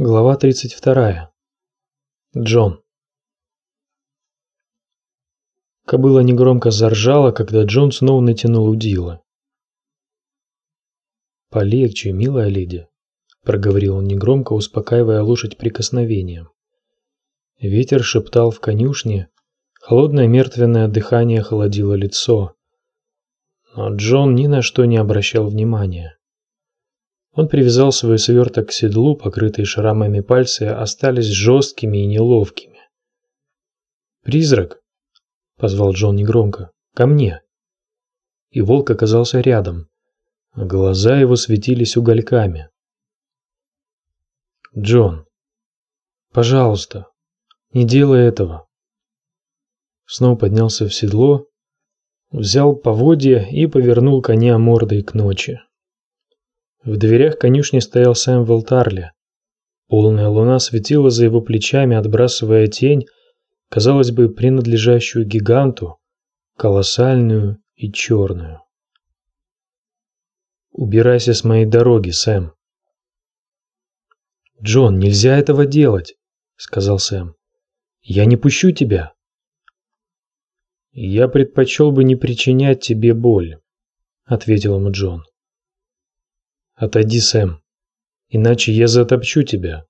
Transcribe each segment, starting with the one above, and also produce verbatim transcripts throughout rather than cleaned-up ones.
Глава тридцать вторая. Джон. Кобыла негромко заржала, когда Джон снова натянул удила. «Полегче, милая леди», — проговорил он негромко, успокаивая лошадь прикосновением. Ветер шептал в конюшне, холодное мертвенное дыхание холодило лицо. Но Джон ни на что не обращал внимания. Он привязал свой сверток к седлу, покрытые шрамами пальцы остались жесткими и неловкими. «Призрак!» — позвал Джон негромко. «Ко мне!» И волк оказался рядом, а глаза его светились угольками. «Джон, пожалуйста, не делай этого!» Снова поднялся в седло, взял поводья и повернул коня мордой к ночи. В дверях конюшни стоял Сэмюэл Тарли. Полная луна светила за его плечами, отбрасывая тень, казалось бы, принадлежащую гиганту, колоссальную и черную. «Убирайся с моей дороги, Сэм!» «Джон, нельзя этого делать!» — сказал Сэм. «Я не пущу тебя!» «Я предпочел бы не причинять тебе боль», — ответил ему Джон. «Отойди, Сэм, иначе я затопчу тебя».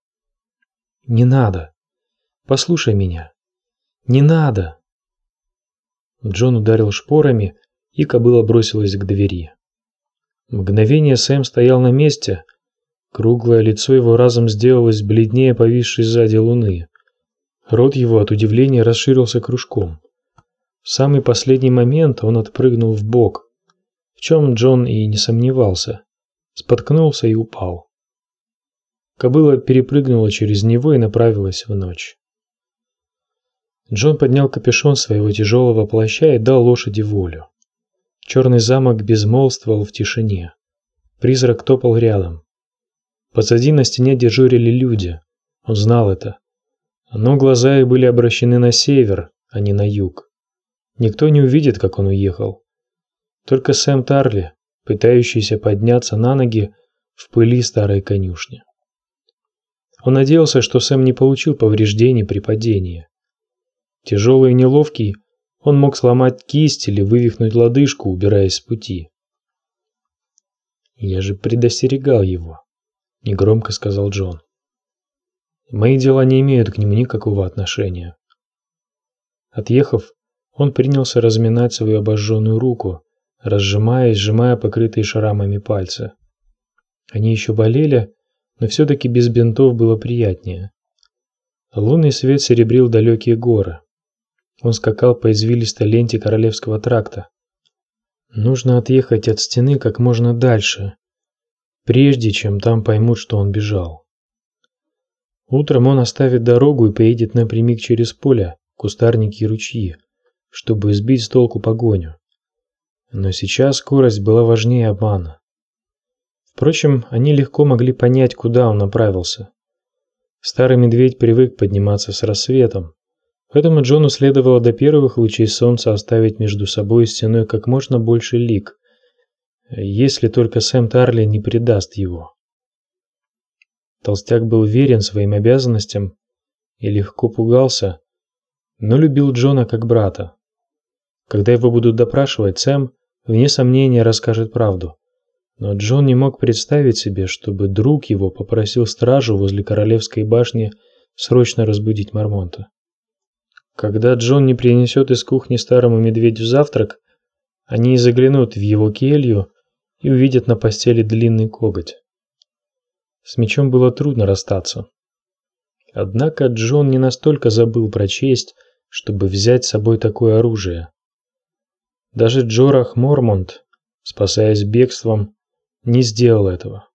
«Не надо. Послушай меня. Не надо». Джон ударил шпорами, и кобыла бросилась к двери. Мгновение Сэм стоял на месте. Круглое лицо его разом сделалось бледнее повисшей сзади луны. Рот его от удивления расширился кружком. В самый последний момент он отпрыгнул вбок, в чем Джон и не сомневался. Споткнулся и упал. Кобыла перепрыгнула через него и направилась в ночь. Джон поднял капюшон своего тяжелого плаща и дал лошади волю. Черный замок безмолвствовал в тишине. Призрак топал рядом. Позади на стене дежурили люди. Он знал это. Но глаза их были обращены на север, а не на юг. Никто не увидит, как он уехал. Только Сэм Тарли, пытающийся подняться на ноги в пыли старой конюшни. Он надеялся, что Сэм не получил повреждений при падении. Тяжелый и неловкий, он мог сломать кисть или вывихнуть лодыжку, убираясь с пути. «Я же предостерегал его», — негромко сказал Джон. «Мои дела не имеют к нему никакого отношения». Отъехав, он принялся разминать свою обожженную руку, разжимая и сжимая покрытые шрамами пальцы. Они еще болели, но все-таки без бинтов было приятнее. Лунный свет серебрил далекие горы. Он скакал по извилистой ленте Королевского тракта. Нужно отъехать от стены как можно дальше, прежде чем там поймут, что он бежал. Утром он оставит дорогу и поедет напрямик через поле, кустарники и ручьи, чтобы сбить с толку погоню. Но сейчас скорость была важнее обмана. Впрочем, они легко могли понять, куда он направился. Старый медведь привык подниматься с рассветом, поэтому Джону следовало до первых лучей солнца оставить между собой и стеной как можно больше лиг, если только Сэм Тарли не предаст его. Толстяк был верен своим обязанностям и легко пугался, но любил Джона как брата. Когда его будут допрашивать, Сэм, вне сомнения, расскажет правду. Но Джон не мог представить себе, чтобы друг его попросил стражу возле Королевской башни срочно разбудить Мормонта. Когда Джон не принесет из кухни старому медведю завтрак, они заглянут в его келью и увидят на постели длинный коготь. С мечом было трудно расстаться. Однако Джон не настолько забыл про честь, чтобы взять с собой такое оружие. Даже Джорах Мормонт, спасаясь бегством, не сделал этого.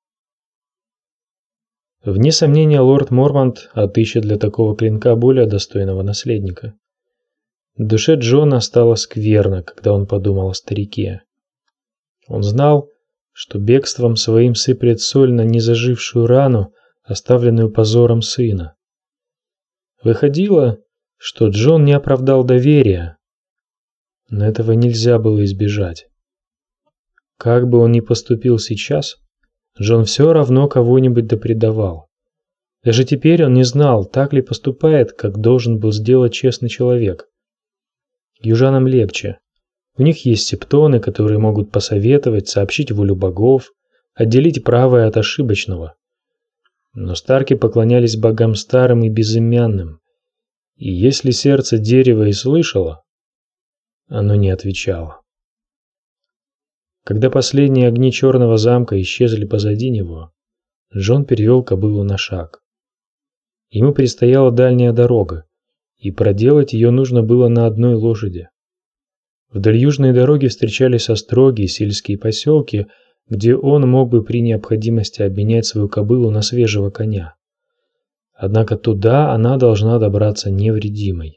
Вне сомнения, лорд Мормонт отыщет для такого клинка более достойного наследника. В душе Джона стало скверно, когда он подумал о старике. Он знал, что бегством своим сыплет соль на незажившую рану, оставленную позором сына. Выходило, что Джон не оправдал доверия, но этого нельзя было избежать. Как бы он ни поступил сейчас, Джон все равно кого-нибудь допредавал. Даже теперь он не знал, так ли поступает, как должен был сделать честный человек. Южанам легче. У них есть септоны, которые могут посоветовать, сообщить волю богов, отделить правое от ошибочного. Но Старки поклонялись богам старым и безымянным, и если сердце дерева и слышало, оно не отвечало. Когда последние огни черного замка исчезли позади него, Джон перевел кобылу на шаг. Ему предстояла дальняя дорога, и проделать ее нужно было на одной лошади. Вдоль южной дороги встречались остроги и сельские поселки, где он мог бы при необходимости обменять свою кобылу на свежего коня. Однако туда она должна добраться невредимой.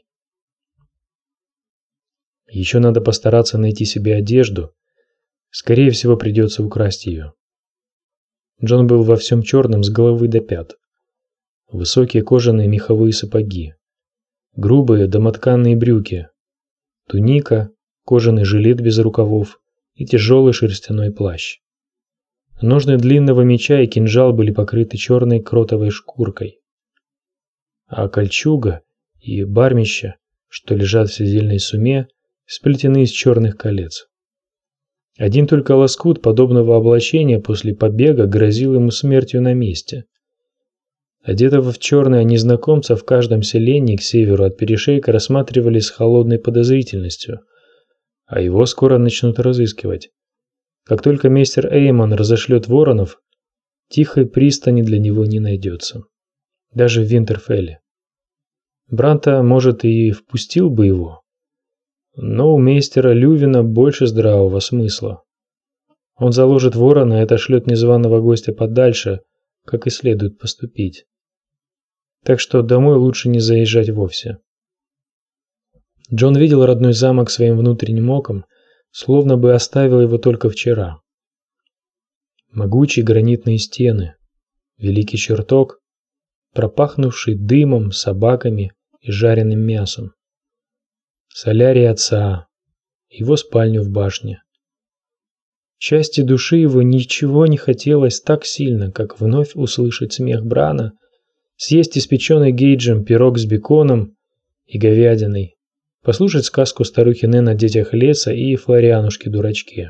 Еще надо постараться найти себе одежду. Скорее всего, придется украсть ее. Джон был во всем черном с головы до пят. Высокие кожаные меховые сапоги, грубые домотканные брюки, туника, кожаный жилет без рукавов и тяжелый шерстяной плащ. Ножны длинного меча и кинжал были покрыты черной кротовой шкуркой, а кольчуга и бармища, что лежат в седельной суме, сплетены из черных колец. Один только лоскут подобного облачения после побега грозил ему смертью на месте. Одетого в черное незнакомца в каждом селении к северу от перешейка рассматривали с холодной подозрительностью, а его скоро начнут разыскивать. Как только мистер Эймон разошлет воронов, тихой пристани для него не найдется. Даже в Винтерфелле. Бранта, может, и впустил бы его, но у мейстера Лювина больше здравого смысла. Он заложит ворона и отошлет незваного гостя подальше, как и следует поступить. Так что домой лучше не заезжать вовсе. Джон видел родной замок своим внутренним оком, словно бы оставил его только вчера. Могучие гранитные стены, великий чертог, пропахнувший дымом, собаками и жареным мясом. Солярий отца, его спальню в башне. Части души его ничего не хотелось так сильно, как вновь услышать смех Брана, съесть испеченный Гейджем пирог с беконом и говядиной, послушать сказку старухи Нэн о детях леса и Флорианушке-дурачке.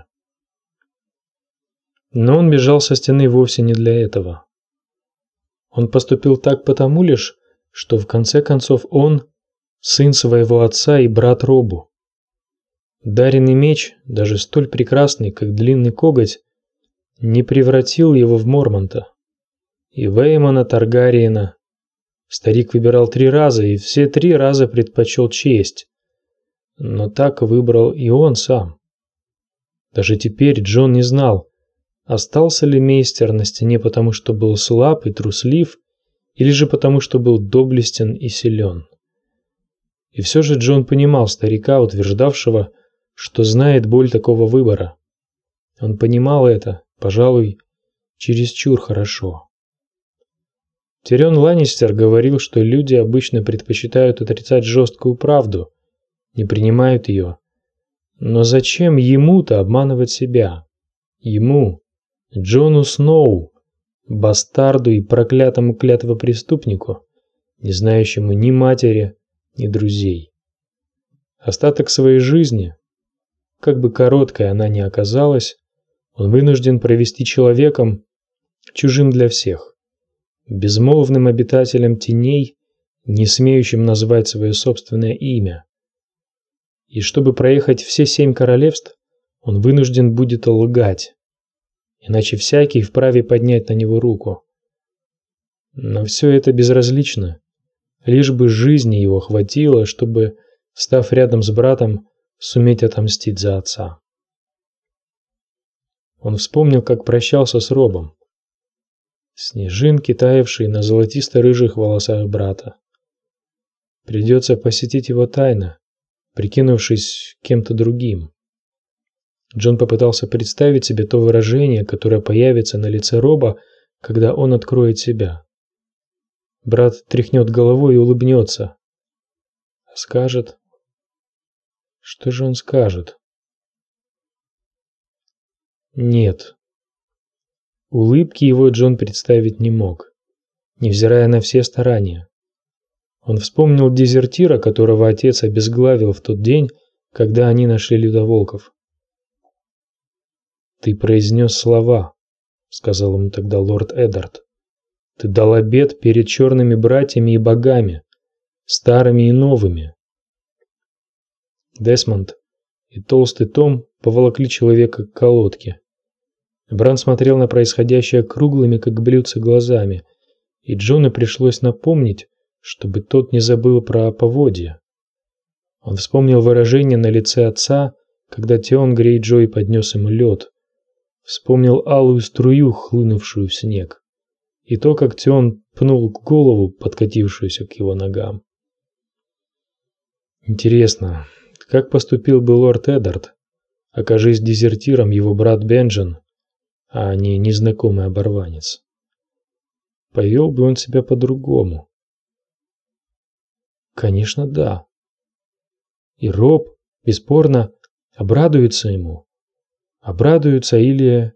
Но он бежал со стены вовсе не для этого. Он поступил так потому лишь, что в конце концов он сын своего отца и брат Робу. Даренный меч, даже столь прекрасный, как длинный коготь, не превратил его в Мормонта. И Веймона Таргариена старик выбирал три раза, и все три раза предпочел честь. Но так выбрал и он сам. Даже теперь Джон не знал, остался ли мейстер на стене потому, что был слаб и труслив, или же потому, что был доблестен и силен. И все же Джон понимал старика, утверждавшего, что знает боль такого выбора. Он понимал это, пожалуй, чересчур хорошо. Тирион Ланнистер говорил, что люди обычно предпочитают отрицать жесткую правду, не принимают ее. Но зачем ему-то обманывать себя? Ему, Джону Сноу, бастарду и проклятому клятвопреступнику, не знающему ни матери, ни друзей. Остаток своей жизни, как бы короткой она ни оказалась, он вынужден провести человеком, чужим для всех, безмолвным обитателем теней, не смеющим назвать свое собственное имя. И чтобы проехать все семь королевств, он вынужден будет лгать, иначе всякий вправе поднять на него руку. Но все это безразлично, лишь бы жизни его хватило, чтобы, став рядом с братом, суметь отомстить за отца. Он вспомнил, как прощался с Робом. Снежинки, таявшие на золотисто-рыжих волосах брата. Придется посетить его тайно, прикинувшись кем-то другим. Джон попытался представить себе то выражение, которое появится на лице Роба, когда он откроет себя. Брат тряхнет головой и улыбнется. А скажет... Что же он скажет? Нет. Улыбки его Джон представить не мог. невзирая на все старания. Он вспомнил дезертира, которого отец обезглавил в тот день, когда они нашли людоволков. «Ты произнес слова», — сказал ему тогда лорд Эддард. «Ты дал обет перед черными братьями и богами, старыми и новыми». Десмонд и толстый Том поволокли человека к колодке. Бран смотрел на происходящее круглыми, как блюдца, глазами, и Джону пришлось напомнить, чтобы тот не забыл про поводья. Он вспомнил выражение на лице отца, когда Теон Грейджой поднес ему лед. Вспомнил алую струю, хлынувшую в снег, и то, как Теон пнул голову, подкатившуюся к его ногам. Интересно, как поступил бы лорд Эддард, окажись дезертиром его брат Бенджен, а не незнакомый оборванец? Повел бы он себя по-другому? Конечно, да. И Роб, бесспорно, обрадуется ему. Обрадуются или...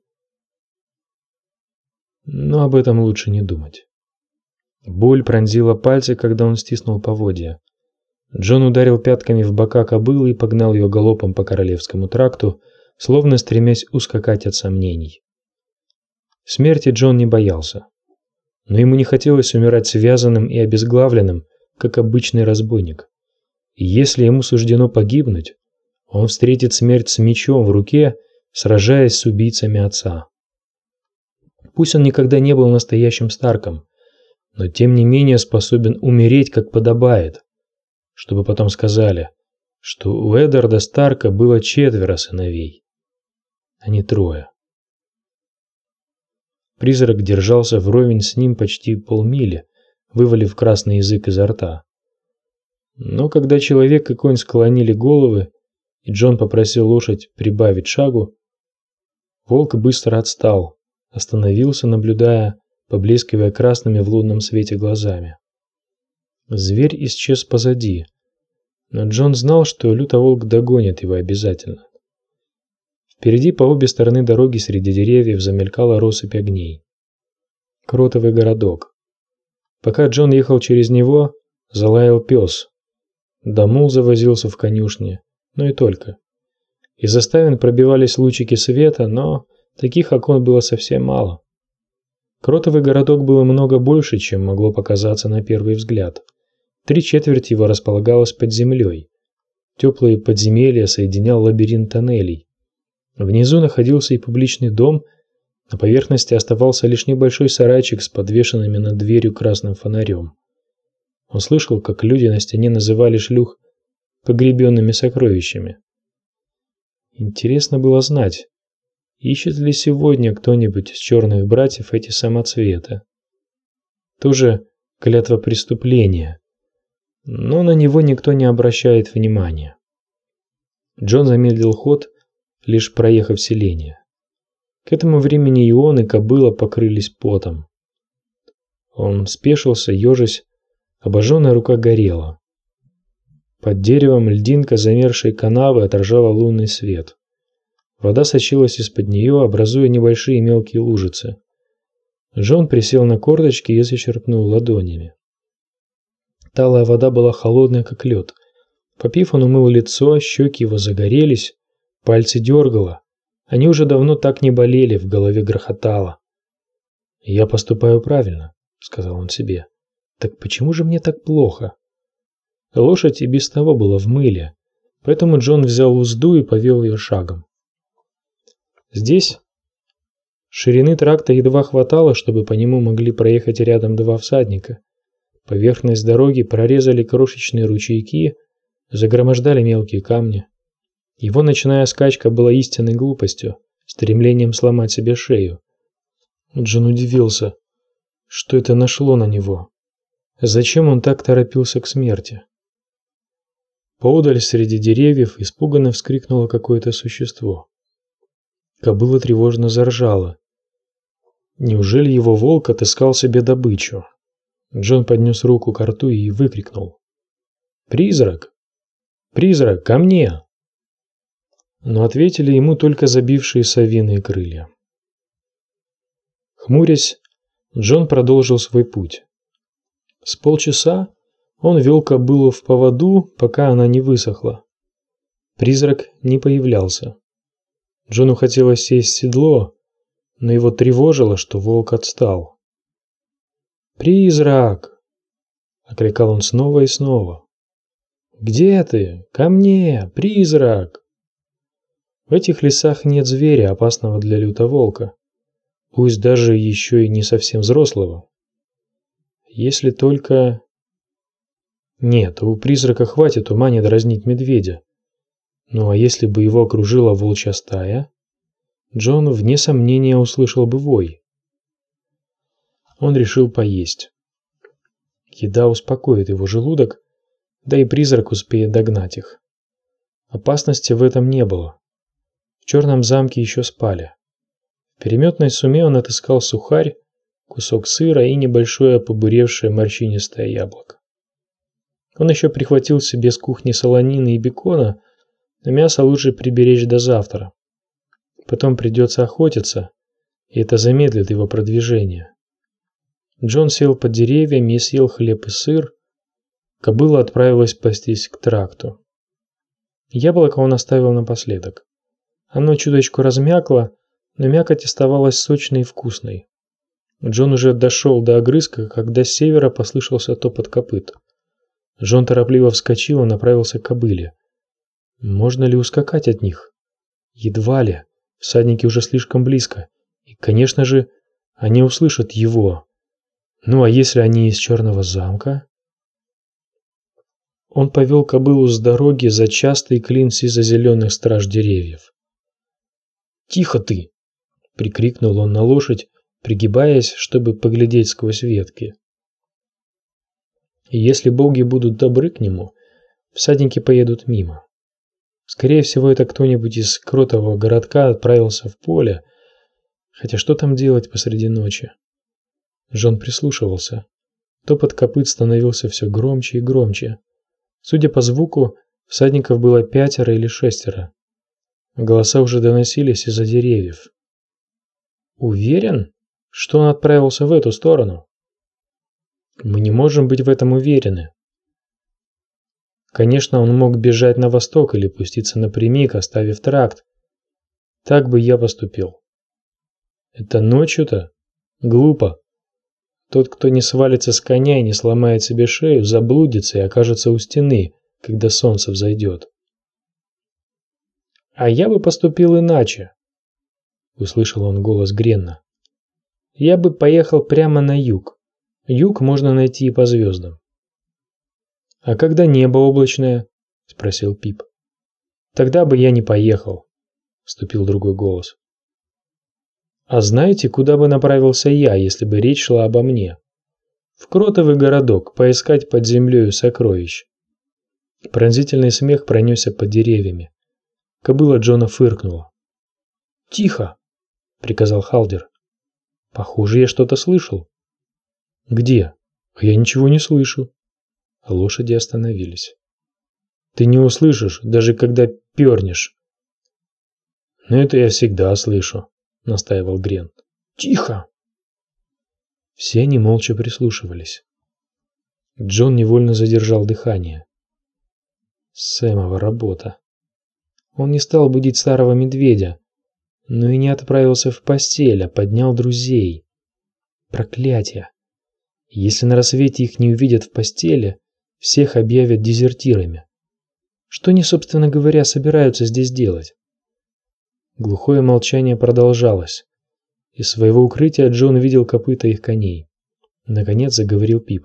Но об этом лучше не думать. Боль пронзила пальцы, когда он стиснул поводья. Джон ударил пятками в бока кобылы и погнал ее галопом по Королевскому тракту, словно стремясь ускакать от сомнений. Смерти Джон не боялся, но ему не хотелось умирать связанным и обезглавленным, как обычный разбойник. И если ему суждено погибнуть, он встретит смерть с мечом в руке, сражаясь с убийцами отца. Пусть он никогда не был настоящим Старком, но тем не менее способен умереть, как подобает, чтобы потом сказали, что у Эддарда Старка было четверо сыновей, а не трое. Призрак держался вровень с ним почти полмили, вывалив красный язык изо рта. Но когда человек и конь склонили головы, и Джон попросил лошадь прибавить шагу, волк быстро отстал, остановился, наблюдая, поблескивая красными в лунном свете глазами. Зверь исчез позади, но Джон знал, что лютоволк догонит его обязательно. Впереди по обе стороны дороги среди деревьев замелькала россыпь огней. Кротовый городок. Пока Джон ехал через него, залаял пес. Дамул завозился в конюшне, но и только. Из заставин пробивались лучики света, но таких окон было совсем мало. Кротовый городок был много больше, чем могло показаться на первый взгляд. Три четверти его располагалось под землей. Теплые подземелья соединял лабиринт тоннелей. Внизу находился и публичный дом, на поверхности оставался лишь небольшой сарайчик с подвешенными над дверью красным фонарем. Он слышал, как люди на стене называли шлюх погребенными сокровищами. Интересно было знать, ищет ли сегодня кто-нибудь из черных братьев эти самоцветы. Тоже клятва преступления, но на него никто не обращает внимания. Джон замедлил ход, лишь проехав селение. К этому времени и он, и кобыла покрылись потом. Он спешился, ежась, обожженная рука горела. Под деревом льдинка замерзшей канавы отражала лунный свет. Вода сочилась из-под нее, образуя небольшие мелкие лужицы. Джон присел на корточки и зачерпнул ладонями. Талая вода была холодная, как лед. Попив, он умыл лицо, щеки его загорелись, пальцы дергало. Они уже давно так не болели, в голове грохотало. «Я поступаю правильно», — сказал он себе. «Так почему же мне так плохо?» Лошадь и без того была в мыле, поэтому Джон взял узду и повел ее шагом. Здесь ширины тракта едва хватало, чтобы по нему могли проехать рядом два всадника. Поверхность дороги прорезали крошечные ручейки, загромождали мелкие камни. Его ночная скачка была истинной глупостью, стремлением сломать себе шею. Джон удивился, что это нашло на него. Зачем он так торопился к смерти? Поодаль среди деревьев испуганно вскрикнуло какое-то существо. Кобыла тревожно заржала. Неужели его волк отыскал себе добычу? Джон поднес руку к рту и выкрикнул: «Призрак! Призрак, ко мне!» Но ответили ему только забившие совиные крылья. Хмурясь, Джон продолжил свой путь. С полчаса он вел кобылу в поводу, пока она не высохла. Призрак не появлялся. Джону хотелось сесть в седло, но его тревожило, что волк отстал. «Призрак!» — окликал он снова и снова. «Где ты? Ко мне, призрак!» В этих лесах нет зверя, опасного для лютоволка, пусть даже еще и не совсем взрослого. Если только... Нет, у призрака хватит ума не дразнить медведя. Ну а если бы его окружила волчья стая, Джон вне сомнения услышал бы вой. Он решил поесть. Еда успокоит его желудок, да и призрак успеет догнать их. Опасности в этом не было. В черном замке еще спали. В переметной суме он отыскал сухарь, кусок сыра и небольшое побуревшее морщинистое яблоко. Он еще прихватил себе с кухни солонины и бекона, но мясо лучше приберечь до завтра. Потом придется охотиться, и это замедлит его продвижение. Джон сел под деревьями и съел хлеб и сыр. Кобыла отправилась пастись к тракту. Яблоко он оставил напоследок. Оно чуточку размякло, но мякоть оставалась сочной и вкусной. Джон уже дошел до огрызка, когда с севера послышался топот копыт. Джон торопливо вскочил и направился к кобыле. Можно ли ускакать от них? Едва ли. Всадники уже слишком близко. И, конечно же, они услышат его. Ну а если они из Черного замка? Он повел кобылу с дороги за частый клин сизо-зеленых страж деревьев. «Тихо ты!» — прикрикнул он на лошадь, пригибаясь, чтобы поглядеть сквозь ветки. И если боги будут добры к нему, всадники поедут мимо. Скорее всего, это кто-нибудь из кротового городка отправился в поле, хотя что там делать посреди ночи? Джон прислушивался. Топот копыт становился все громче и громче. Судя по звуку, всадников было пятеро или шестеро. Голоса уже доносились из-за деревьев. Уверен, что он отправился в эту сторону? Мы не можем быть в этом уверены. Конечно, он мог бежать на восток или пуститься напрямик, оставив тракт. Так бы я поступил. Это ночью-то? Глупо. Тот, кто не свалится с коня и не сломает себе шею, заблудится и окажется у стены, когда солнце взойдет. А я бы поступил иначе, услышал он голос Гренна. Я бы поехал прямо на юг. Юг можно найти и по звездам. А когда небо облачное? Спросил Пип. Тогда бы я не поехал, вступил другой голос. А знаете, куда бы направился я, если бы речь шла обо мне? В Кротовый городок, поискать под землей сокровищ. Пронзительный смех пронесся под деревьями. Кобыла Джона фыркнула. «Тихо!» — приказал Халдер. «Похоже, я что-то слышал». «Где?» «А я ничего не слышу». Лошади остановились. «Ты не услышишь, даже когда пернешь». «Но это я всегда слышу», — настаивал Грен. «Тихо!» Все они молча прислушивались. Джон невольно задержал дыхание. Сэмова работа. Он не стал будить старого медведя, но и не отправился в постель, а поднял друзей. Проклятие! Если на рассвете их не увидят в постели, всех объявят дезертирами. Что они, собственно говоря, собираются здесь делать? Глухое молчание продолжалось. Из своего укрытия Джон видел копыта их коней. Наконец заговорил Пип.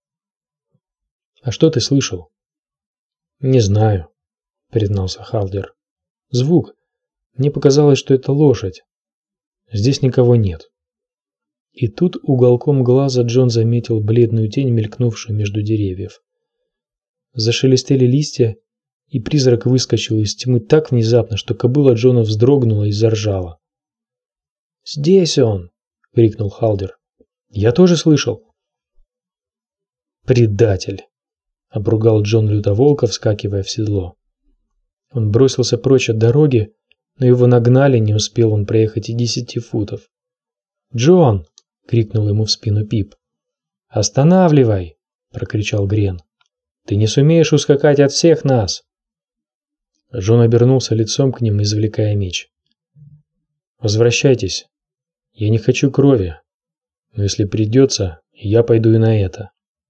«А что ты слышал?» «Не знаю», — признался Халдер. «Звук. Мне показалось, что это лошадь. Здесь никого нет». И тут уголком глаза Джон заметил бледную тень, мелькнувшую между деревьев. Зашелестели листья, и призрак выскочил из тьмы так внезапно, что кобыла Джона вздрогнула и заржала. «Здесь он!» — крикнул Халдер. «Я тоже слышал!» «Предатель!» — обругал Джон лютоволка, вскакивая в седло. Он бросился прочь от дороги, но его нагнали, не успел он проехать и десяти футов. «Джон!» — крикнул ему в спину Пип. «Останавливай!» – прокричал Грен. «Ты не сумеешь ускакать от всех нас!» Джон обернулся лицом к ним, извлекая меч. «Возвращайтесь. Я не хочу крови, но если придется, я пойду и на это».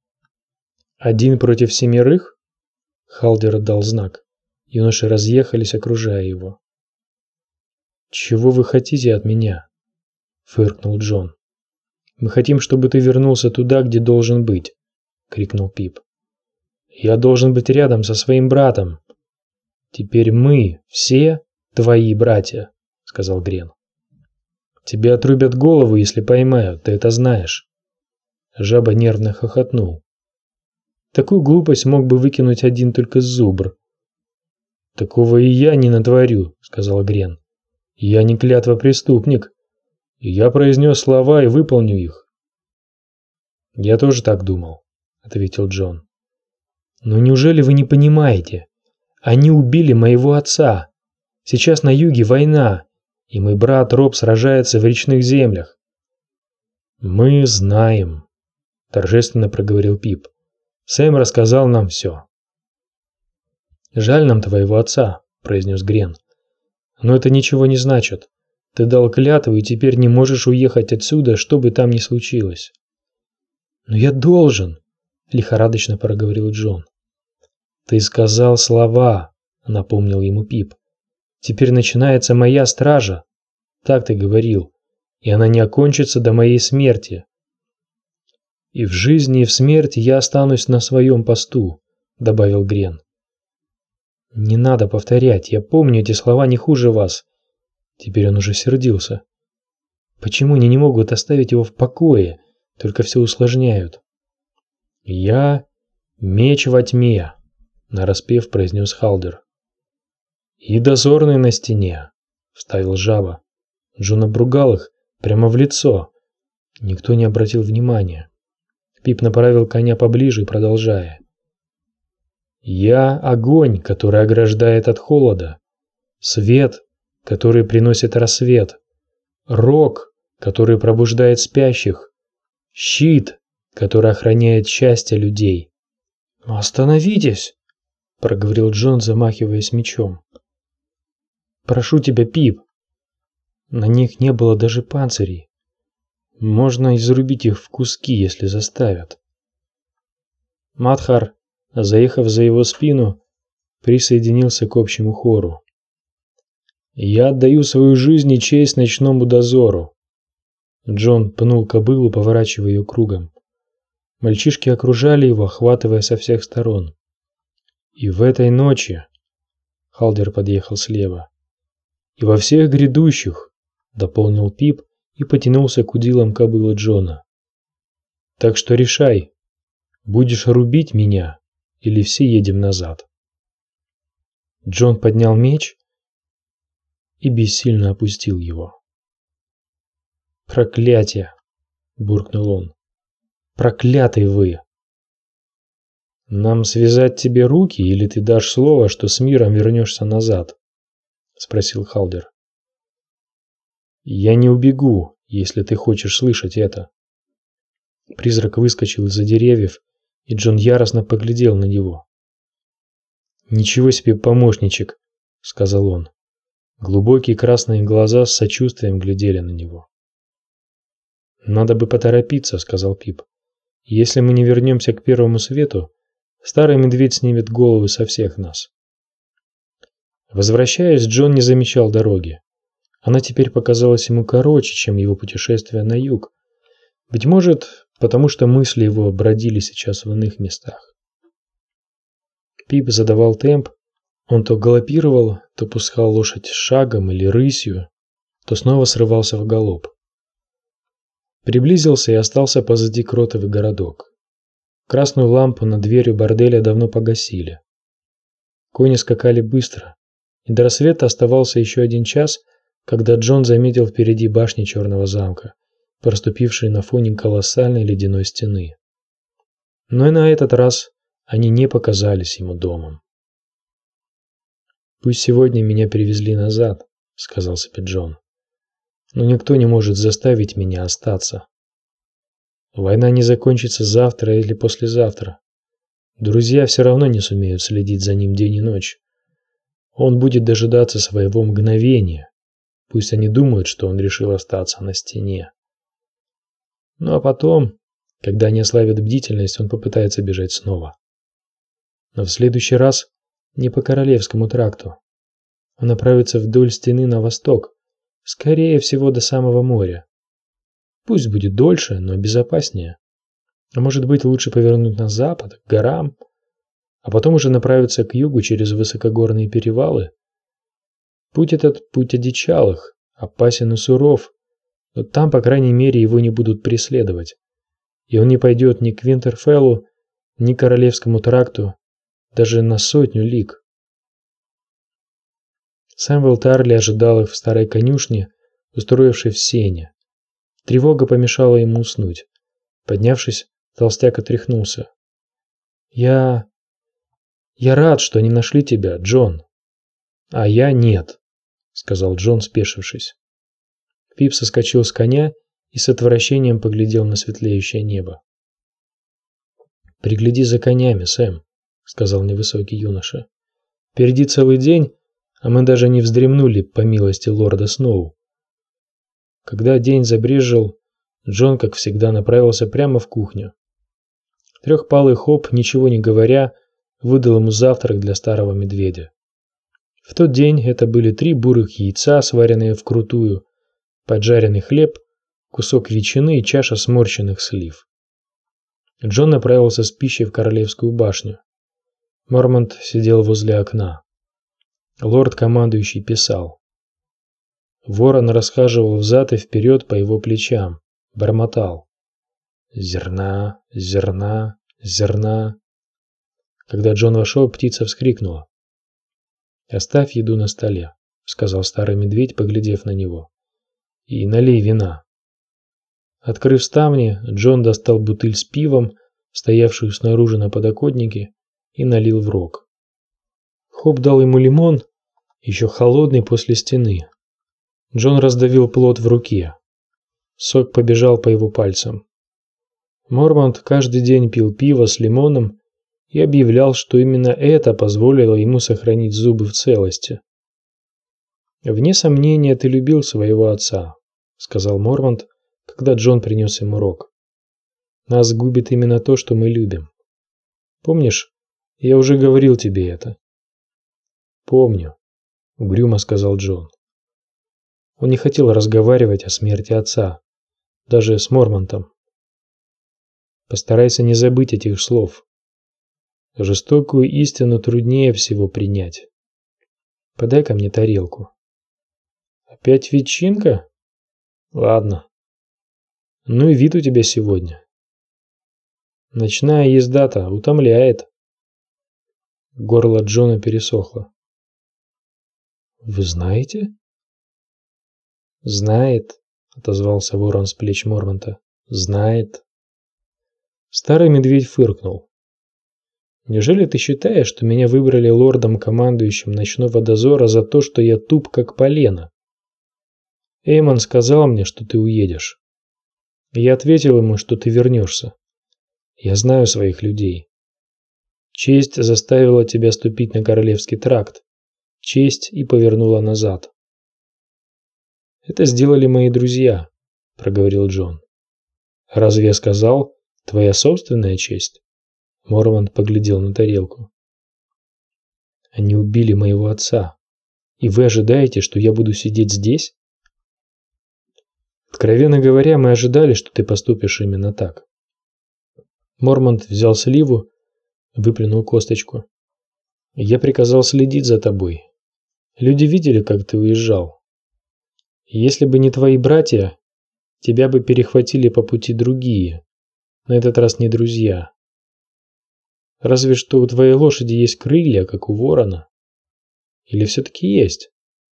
«Один против семерых?» Халдер отдал знак. Юноши разъехались, окружая его. «Чего вы хотите от меня?» – фыркнул Джон. «Мы хотим, чтобы ты вернулся туда, где должен быть», – крикнул Пип. «Я должен быть рядом со своим братом». «Теперь мы все твои братья», – сказал Грен. «Тебе отрубят голову, если поймают, ты это знаешь». Жаба нервно хохотнул. «Такую глупость мог бы выкинуть один только зубр». «Такого и я не натворю», – сказал Грен. «Я не клятва-преступник. Я произнес слова и выполню их». «Я тоже так думал», – ответил Джон. «Но неужели вы не понимаете? Они убили моего отца. Сейчас на юге война, и мой брат Роб сражается в речных землях». «Мы знаем», – торжественно проговорил Пип. «Сэм рассказал нам все». «Жаль нам твоего отца», – произнес Грен. «Но это ничего не значит. Ты дал клятву и теперь не можешь уехать отсюда, что бы там ни случилось». «Но я должен», – лихорадочно проговорил Джон. «Ты сказал слова», – напомнил ему Пип. «Теперь начинается моя стража. Так ты говорил. И она не окончится до моей смерти. И в жизни, и в смерти я останусь на своем посту», – добавил Грен. «Не надо повторять, я помню эти слова не хуже вас». Теперь он уже сердился. «Почему они не могут оставить его в покое, только все усложняют?» «Я меч во тьме», – нараспев произнес Халдер. «И дозорный на стене», – вставил Жаба. Джон обругал их прямо в лицо. Никто не обратил внимания. Пип направил коня поближе, продолжая. «Я огонь, который ограждает от холода, свет, который приносит рассвет, рог, который пробуждает спящих, щит, который охраняет счастье людей». «Остановитесь!» – проговорил Джон, замахиваясь мечом. «Прошу тебя, Пип!» На них не было даже панцирей. Можно изрубить их в куски, если заставят. Мадхар, заехав за его спину, присоединился к общему хору. «Я отдаю свою жизнь и честь ночному дозору». Джон пнул кобылу, поворачивая ее кругом. Мальчишки окружали его, охватывая со всех сторон. «И в этой ночи...» Халдер подъехал слева. «И во всех грядущих...» дополнил Пип и потянулся к удилам кобылы Джона. «Так что решай, будешь рубить меня или все едем назад?» Джон поднял меч и бессильно опустил его. «Проклятие!» – буркнул он. «Проклятый вы!» «Нам связать тебе руки, или ты дашь слово, что с миром вернешься назад?» – спросил Халдер. «Я не убегу, если ты хочешь слышать это». Призрак выскочил из-за деревьев, и Джон яростно поглядел на него. «Ничего себе помощничек», – сказал он. Глубокие красные глаза с сочувствием глядели на него. «Надо бы поторопиться», – сказал Пип. «Если мы не вернемся к первому свету, старый медведь снимет головы со всех нас». Возвращаясь, Джон не замечал дороги. Она теперь показалась ему короче, чем его путешествие на юг. Быть может, потому что мысли его бродили сейчас в иных местах. Пип задавал темп. Он то галопировал, то пускал лошадь шагом или рысью, то снова срывался в галоп. Приблизился и остался позади кротовый городок. Красную лампу над дверью борделя давно погасили. Кони скакали быстро, и до рассвета оставался еще один час, когда Джон заметил впереди башни Черного замка, проступившие на фоне колоссальной ледяной стены. Но и на этот раз они не показались ему домом. «Пусть сегодня меня привезли назад», — сказал себе Джон. «Но никто не может заставить меня остаться». Война не закончится завтра или послезавтра. Друзья все равно не сумеют следить за ним день и ночь. Он будет дожидаться своего мгновения. Пусть они думают, что он решил остаться на стене. Ну а потом, когда они ослабят бдительность, он попытается бежать снова. Но в следующий раз не по Королевскому тракту. Он направится вдоль стены на восток, скорее всего до самого моря. Пусть будет дольше, но безопаснее. А может быть, лучше повернуть на запад, к горам, а потом уже направиться к югу через высокогорные перевалы. Путь этот путь одичалых, опасен и суров, но там, по крайней мере, его не будут преследовать. И он не пойдет ни к Винтерфеллу, ни к Королевскому тракту, даже на сотню лиг. Сэмюэл Тарли ожидал их в старой конюшне, устроившей в сене. Тревога помешала ему уснуть. Поднявшись, толстяк отряхнулся. «Я... я рад, что они нашли тебя, Джон». «А я нет», — сказал Джон, спешившись. Пип соскочил с коня и с отвращением поглядел на светлеющее небо. «Пригляди за конями, Сэм», — сказал невысокий юноша. «Впереди целый день, а мы даже не вздремнули по милости лорда Сноу». Когда день забрезжил, Джон, как всегда, направился прямо в кухню. Трехпалый Хоп, ничего не говоря, выдал ему завтрак для старого медведя. В тот день это были три бурых яйца, сваренные вкрутую, поджаренный хлеб, кусок ветчины и чаша сморщенных слив. Джон направился с пищей в Королевскую башню. Мормонт сидел возле окна. Лорд-командующий писал. Ворон расхаживал взад и вперед по его плечам, бормотал. «Зерна, зерна, зерна». Когда Джон вошел, птица вскрикнула. «Оставь еду на столе», — сказал старый медведь, поглядев на него. «И налей вина». Открыв ставни, Джон достал бутыль с пивом, стоявшую снаружи на подоконнике, и налил в рог. Хоп дал ему лимон, еще холодный после стены. Джон раздавил плод в руке. Сок побежал по его пальцам. Мормонт каждый день пил пиво с лимоном и объявлял, что именно это позволило ему сохранить зубы в целости. «Вне сомнения, ты любил своего отца», — сказал Мормонт, когда Джон принес ему рог. «Нас губит именно то, что мы любим. Помнишь, я уже говорил тебе это?» «Помню», — угрюмо сказал Джон. Он не хотел разговаривать о смерти отца, даже с Мормонтом. Постарайся не забыть этих слов. Жестокую истину труднее всего принять. Подай-ка мне тарелку. Опять ветчинка? Ладно. Ну и вид у тебя сегодня. Ночная езда-то утомляет. Горло Джона пересохло. Вы знаете? Знает, отозвался ворон с плеч Мормонта. Знает. Старый медведь фыркнул. Неужели ты считаешь, что меня выбрали лордом-командующим ночного дозора за то, что я туп как полено? Эймон сказал мне, что ты уедешь. Я ответил ему, что ты вернешься. Я знаю своих людей. Честь заставила тебя ступить на Королевский тракт. Честь и повернула назад. Это сделали мои друзья, проговорил Джон. Разве я сказал, твоя собственная честь? Мормонт поглядел на тарелку. Они убили моего отца. И вы ожидаете, что я буду сидеть здесь? Откровенно говоря, мы ожидали, что ты поступишь именно так. Мормонт взял сливу, выплюнул косточку. Я приказал следить за тобой. Люди видели, как ты уезжал. Если бы не твои братья, тебя бы перехватили по пути другие. На этот раз не друзья. Разве что у твоей лошади есть крылья, как у ворона. Или все-таки есть?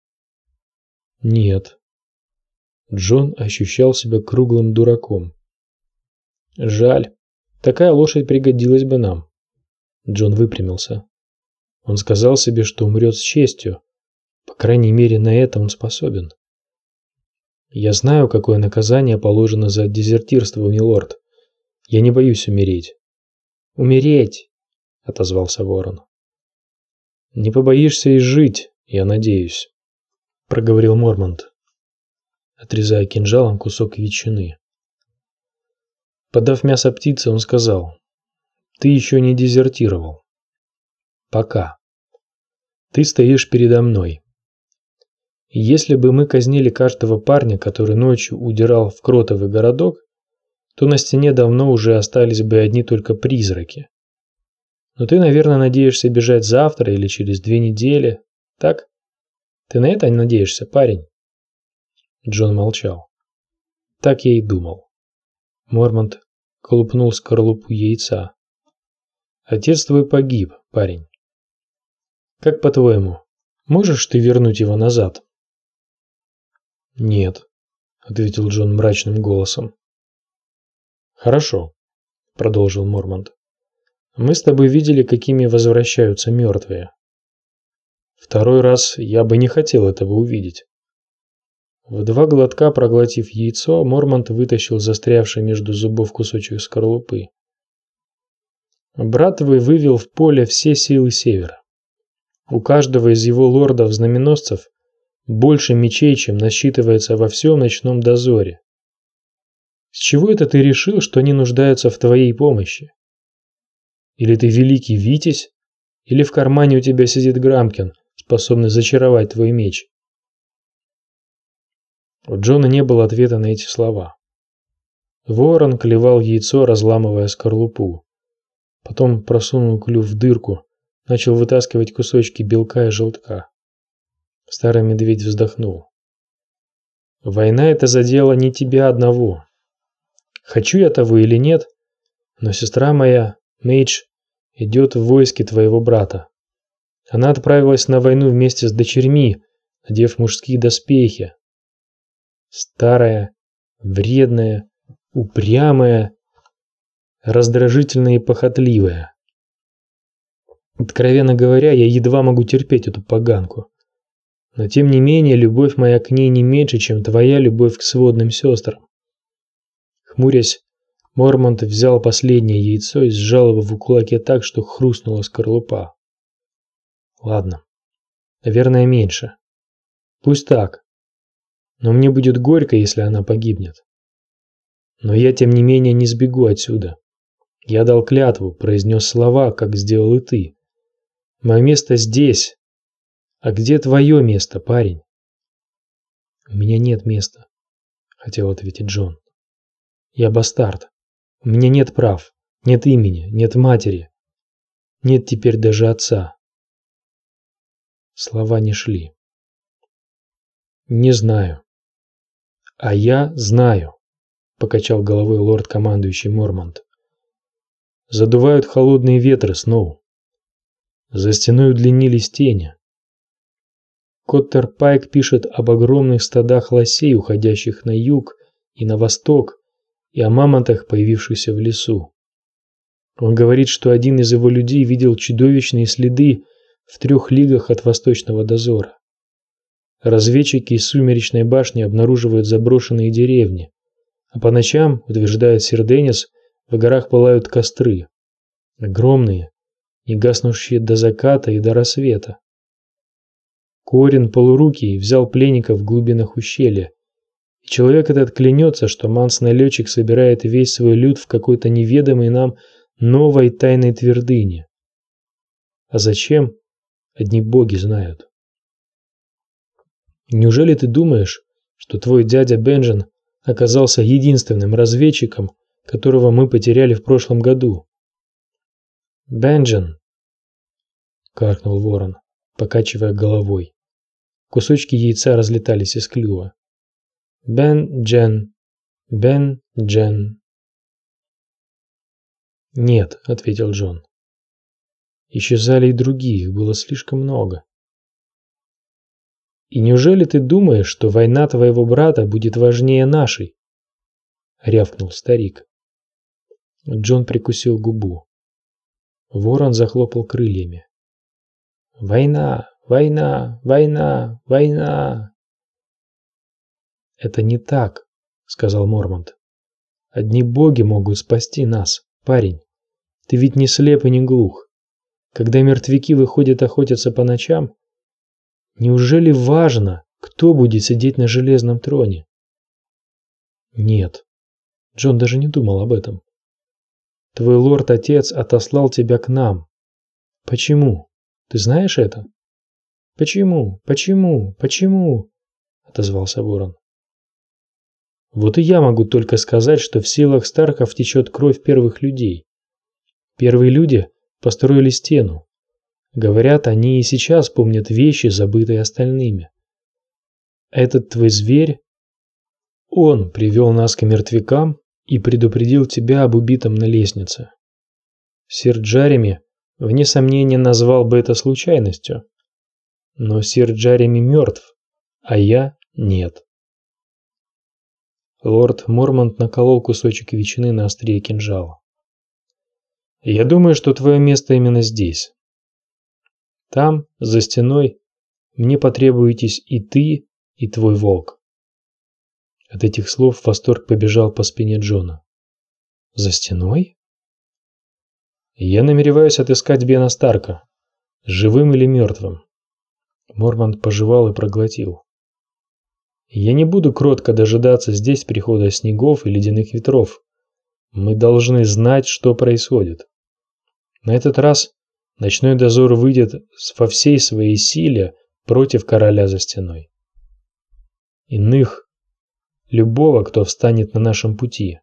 Нет. Джон ощущал себя круглым дураком. Жаль. Такая лошадь пригодилась бы нам. Джон выпрямился. Он сказал себе, что умрет с честью. По крайней мере, на это он способен. Я знаю, какое наказание положено за дезертирство, милорд. Я не боюсь умереть. Умереть, отозвался ворон. Не побоишься и жить, я надеюсь, проговорил Мормонт, отрезая кинжалом кусок ветчины. Подав мясо птице, он сказал: ты еще не дезертировал. Пока. Ты стоишь передо мной. И если бы мы казнили каждого парня, который ночью удирал в Кротовый городок, то на стене давно уже остались бы одни только призраки. Но ты, наверное, надеешься бежать завтра или через две недели, так? Ты на это надеешься, парень? Джон молчал. Так я и думал. Мормонт колупнул скорлупу яйца. Отец твой погиб, парень. Как по-твоему, можешь ты вернуть его назад? Нет, ответил Джон мрачным голосом. Хорошо, продолжил Мормонт. Мы с тобой видели, какими возвращаются мертвые. Второй раз я бы не хотел этого увидеть. В два глотка проглотив яйцо, Мормонт вытащил застрявший между зубов кусочек скорлупы. Брат твой вывел в поле все силы Севера. У каждого из его лордов-знаменосцев больше мечей, чем насчитывается во всем ночном дозоре. С чего это ты решил, что они нуждаются в твоей помощи? Или ты великий Витязь, или в кармане у тебя сидит Грамкин, способный зачаровать твой меч? У Джона не было ответа на эти слова. Ворон клевал яйцо, разламывая скорлупу. Потом просунул клюв в дырку, начал вытаскивать кусочки белка и желтка. Старый медведь вздохнул. Война — это задело не тебя одного. Хочу я того или нет, но сестра моя, Мейдж, идет в войске твоего брата. Она отправилась на войну вместе с дочерьми, надев мужские доспехи. Старая, вредная, упрямая, раздражительная и похотливая. Откровенно говоря, я едва могу терпеть эту поганку. Но тем не менее, любовь моя к ней не меньше, чем твоя любовь к сводным сестрам. Хмурясь, Мормонт взял последнее яйцо и сжал его в кулаке так, что хрустнула скорлупа. Ладно, наверное, меньше. Пусть так. Но мне будет горько, если она погибнет. Но я, тем не менее, не сбегу отсюда. Я дал клятву, произнес слова, как сделал и ты. Мое место здесь. А где твое место, парень? У меня нет места, хотел ответить Джон. Я бастард. У меня нет прав, нет имени, нет матери. Нет теперь даже отца. Слова не шли. Не знаю. А я знаю, покачал головой лорд-командующий Мормонт. Задувают холодные ветры, Сноу. За стеной удлинились тени. Коттер Пайк пишет об огромных стадах лосей, уходящих на юг и на восток, и о мамонтах, появившихся в лесу. Он говорит, что один из его людей видел чудовищные следы в трех лигах от восточного дозора. Разведчики из сумеречной башни обнаруживают заброшенные деревни, а по ночам, утверждает сир Деннис, в горах пылают костры. Огромные, не гаснущие до заката и до рассвета. Корин Полурукий взял пленников в глубинах ущелья, и человек этот клянется, что манс-налетчик собирает весь свой люд в какой-то неведомой нам новой тайной твердыне. А зачем, одни боги знают. Неужели ты думаешь, что твой дядя Бенджин оказался единственным разведчиком, которого мы потеряли в прошлом году? Бенджин, каркнул ворон, покачивая головой. Кусочки яйца разлетались из клюва. Бен-Джен, Бен-Джен. Нет, ответил Джон. Исчезали и другие, их было слишком много. И неужели ты думаешь, что война твоего брата будет важнее нашей? Рявкнул старик. Джон прикусил губу. Ворон захлопал крыльями. Война, война, война, война. Это не так, сказал Мормонт. Одни боги могут спасти нас, парень. Ты ведь не слеп и не глух. Когда мертвяки выходят охотиться по ночам, неужели важно, кто будет сидеть на железном троне? Нет. Джон даже не думал об этом. Твой лорд-отец отослал тебя к нам. Почему? Ты знаешь это? Почему? Почему? Почему? Отозвался ворон. Вот и я могу только сказать, что в силах Старков течет кровь первых людей. Первые люди построили стену. Говорят, они и сейчас помнят вещи, забытые остальными. Этот твой зверь, он привел нас к мертвякам и предупредил тебя об убитом на лестнице. Сир Джареми, вне сомнения, назвал бы это случайностью. Но сир Джареми мертв, а я нет. Лорд Мормонт наколол кусочек ветчины на острие кинжала. Я думаю, что твое место именно здесь. Там, за стеной, мне потребуетесь и ты, и твой волк. От этих слов восторг побежал по спине Джона. За стеной? Я намереваюсь отыскать Бена Старка, живым или мертвым. Мормонт пожевал и проглотил. Я не буду кротко дожидаться здесь прихода снегов и ледяных ветров. Мы должны знать, что происходит. На этот раз ночной дозор выйдет во всей своей силе против короля за стеной. Иных, любого, кто встанет на нашем пути.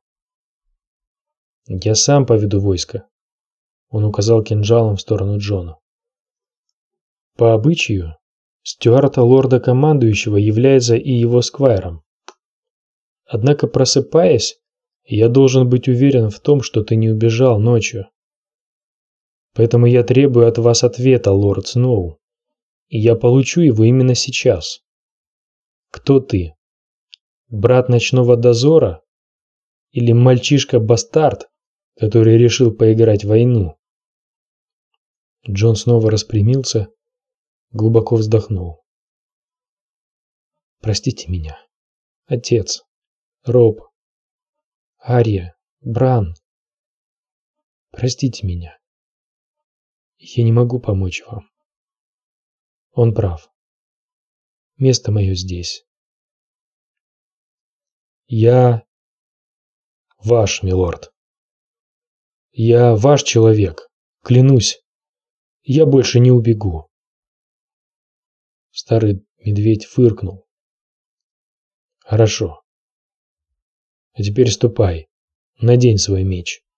Я сам поведу войско. Он указал кинжалом в сторону Джона. По обычаю, стюарта лорда-командующего является и его сквайром. Однако, просыпаясь, я должен быть уверен в том, что ты не убежал ночью. Поэтому я требую от вас ответа, лорд Сноу, и я получу его именно сейчас. Кто ты? Брат ночного дозора? Или мальчишка-бастард, который решил поиграть в войну? Джон снова распрямился, глубоко вздохнул. Простите меня, отец, Роб, Ария, Бран. Простите меня. Я не могу помочь вам. Он прав. Место мое здесь. Я ваш, милорд. Я ваш человек, клянусь. Я больше не убегу. Старый медведь фыркнул. Хорошо. А теперь ступай, надень свой меч.